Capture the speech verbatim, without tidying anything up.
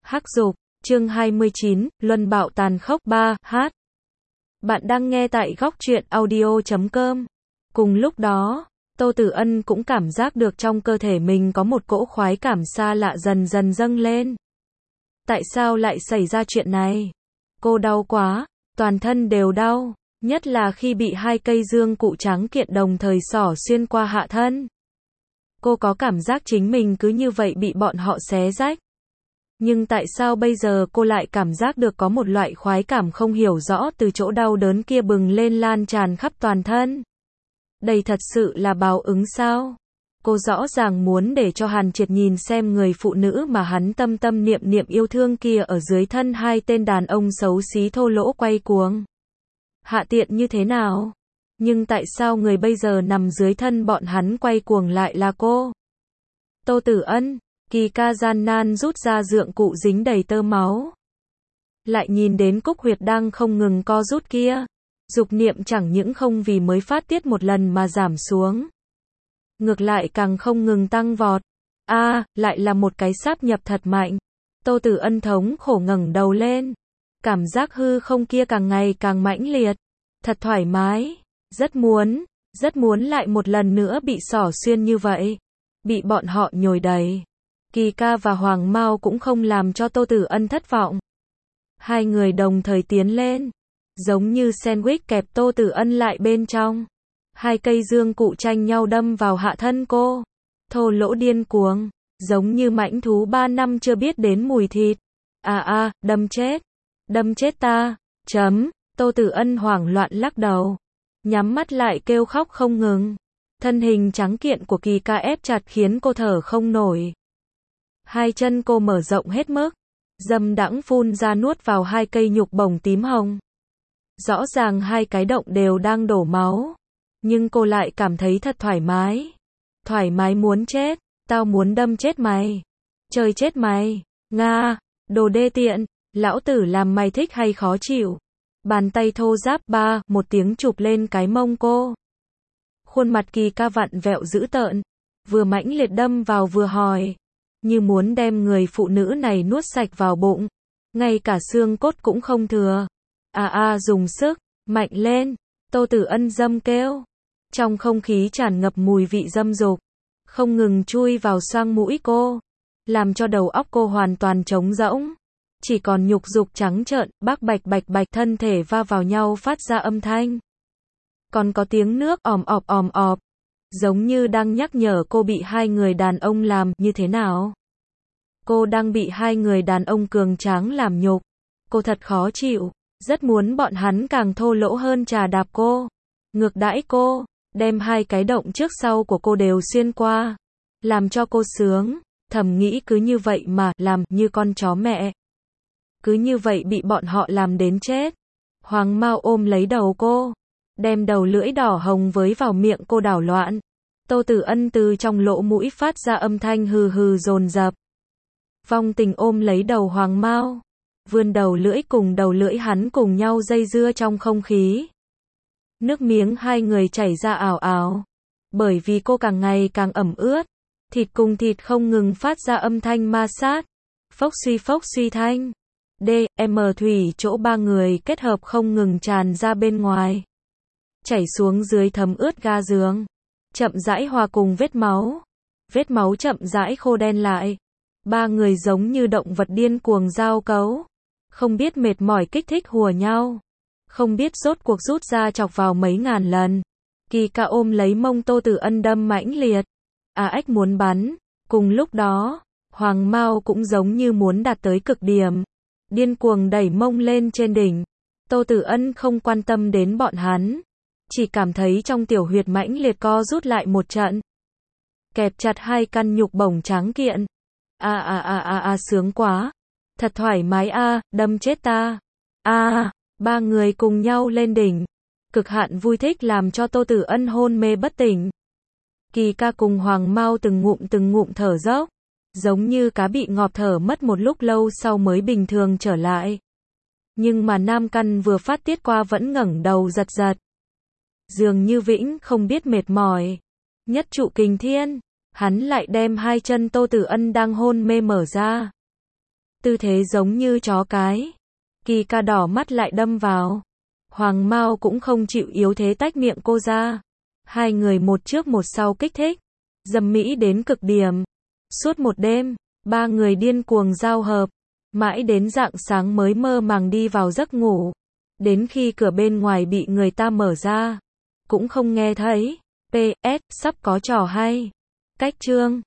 Hắc Dục, chương hai mươi chín, Luân bạo tàn khốc ba, hát. Bạn đang nghe tại góc truyện audio chấm com. Cùng lúc đó, Tô Tử Ân cũng cảm giác được trong cơ thể mình có một cỗ khoái cảm xa lạ dần dần dâng lên. Tại sao lại xảy ra chuyện này? Cô đau quá, toàn thân đều đau, nhất là khi bị hai cây dương cụ trắng kiện đồng thời xỏ xuyên qua hạ thân. Cô có cảm giác chính mình cứ như vậy bị bọn họ xé rách. Nhưng tại sao bây giờ cô lại cảm giác được có một loại khoái cảm không hiểu rõ từ chỗ đau đớn kia bừng lên lan tràn khắp toàn thân? Đây thật sự là báo ứng sao? Cô rõ ràng muốn để cho Hàn Triệt nhìn xem người phụ nữ mà hắn tâm tâm niệm niệm yêu thương kia ở dưới thân hai tên đàn ông xấu xí thô lỗ quay cuồng. Hạ tiện như thế nào? Nhưng tại sao người bây giờ nằm dưới thân bọn hắn quay cuồng lại là cô? Tô Tử Ân, Kỳ Ca gian nan rút ra dượng cụ dính đầy tơ máu. Lại nhìn đến cúc huyệt đang không ngừng co rút kia. Dục niệm chẳng những không vì mới phát tiết một lần mà giảm xuống. Ngược lại càng không ngừng tăng vọt. A, à, lại là một cái sáp nhập thật mạnh. Tô Tử Ân thống khổ ngẩng đầu lên. Cảm giác hư không kia càng ngày càng mãnh liệt. Thật thoải mái. Rất muốn, rất muốn lại một lần nữa bị xỏ xuyên như vậy. Bị bọn họ nhồi đầy. Kỳ Ca và Hoàng Mao cũng không làm cho Tô Tử Ân thất vọng. Hai người đồng thời tiến lên. Giống như sandwich kẹp Tô Tử Ân lại bên trong. Hai cây dương cụ tranh nhau đâm vào hạ thân cô. Thô lỗ điên cuồng. Giống như mãnh thú ba năm chưa biết đến mùi thịt. À à, đâm chết. Đâm chết ta. Chấm. Tô Tử Ân hoảng loạn lắc đầu. Nhắm mắt lại kêu khóc không ngừng. Thân hình trắng kiện của Kỳ Ca ép chặt khiến cô thở không nổi. Hai chân cô mở rộng hết mức. Dâm đãng phun ra nuốt vào hai cây nhục bổng tím hồng. Rõ ràng hai cái động đều đang đổ máu. Nhưng cô lại cảm thấy thật thoải mái. Thoải mái muốn chết. Tao muốn đâm chết mày. Chơi chết mày. Nga. Đồ đê tiện. Lão tử làm mày thích hay khó chịu. Bàn tay thô ráp ba, một tiếng chụp lên cái mông cô. Khuôn mặt Kỳ Ca vặn vẹo dữ tợn. Vừa mãnh liệt đâm vào vừa hỏi. Như muốn đem người phụ nữ này nuốt sạch vào bụng. Ngay cả xương cốt cũng không thừa. À à dùng sức, mạnh lên. Tô Tử Ân dâm kêu. Trong không khí tràn ngập mùi vị dâm dục. Không ngừng chui vào xoang mũi cô. Làm cho đầu óc cô hoàn toàn trống rỗng. Chỉ còn nhục dục trắng trợn, bác bạch bạch bạch thân thể va vào nhau phát ra âm thanh. Còn có tiếng nước òm ọp òm ọp. Giống như đang nhắc nhở cô bị hai người đàn ông làm như thế nào. Cô đang bị hai người đàn ông cường tráng làm nhục. Cô thật khó chịu. Rất muốn bọn hắn càng thô lỗ hơn trà đạp cô. Ngược đãi cô. Đem hai cái động trước sau của cô đều xuyên qua. Làm cho cô sướng. Thầm nghĩ cứ như vậy mà làm như con chó mẹ. Cứ như vậy bị bọn họ làm đến chết. Hoàng Mao ôm lấy đầu cô. Đem đầu lưỡi đỏ hồng với vào miệng cô đảo loạn. Tô Tử Ân từ trong lỗ mũi phát ra âm thanh hừ hừ dồn dập. Vong tình ôm lấy đầu Hoàng Mao. Vươn đầu lưỡi cùng đầu lưỡi hắn cùng nhau dây dưa trong không khí. Nước miếng hai người chảy ra ảo ảo. Bởi vì cô càng ngày càng ẩm ướt. Thịt cùng thịt không ngừng phát ra âm thanh ma sát. Phốc suy phốc suy thanh. D, M thủy chỗ ba người kết hợp không ngừng tràn ra bên ngoài. Chảy xuống dưới thấm ướt ga giường. Chậm rãi hòa cùng vết máu. Vết máu chậm rãi khô đen lại. Ba người giống như động vật điên cuồng giao cấu. Không biết mệt mỏi kích thích hùa nhau. Không biết rốt cuộc rút ra chọc vào mấy ngàn lần. Kỳ Ca ôm lấy mông Tô Tử Ân đâm mãnh liệt. À ếch muốn bắn. Cùng lúc đó, Hoàng Mao cũng giống như muốn đạt tới cực điểm. Điên cuồng đẩy mông lên trên đỉnh. Tô Tử Ân không quan tâm đến bọn hắn. Chỉ cảm thấy trong tiểu huyệt mãnh liệt co rút lại một trận. Kẹp chặt hai căn nhục bổng trắng kiện. A a a a a sướng quá. Thật thoải mái a, à, đâm chết ta. A, à, ba người cùng nhau lên đỉnh. Cực hạn vui thích làm cho Tô Tử Ân hôn mê bất tỉnh. Kỳ Ca cùng Hoàng Mao từng ngụm từng ngụm thở dốc. Giống như cá bị ngọt thở mất một lúc lâu sau mới bình thường trở lại. Nhưng mà nam căn vừa phát tiết qua vẫn ngẩng đầu giật giật. Dường như vĩnh không biết mệt mỏi. Nhất trụ kình thiên. Hắn lại đem hai chân Tô Tử Ân đang hôn mê mở ra. tư thế giống như chó cái. Kỳ ca đỏ mắt lại đâm vào. Hoàng Mao cũng không chịu yếu thế tách miệng cô ra. Hai người một trước một sau kích thích. Dâm mỹ đến cực điểm. Suốt một đêm, ba người điên cuồng giao hợp. Mãi đến rạng sáng mới mơ màng đi vào giấc ngủ. Đến khi cửa bên ngoài bị người ta mở ra, cũng không nghe thấy. pê ét, sắp có trò hay. Cách chương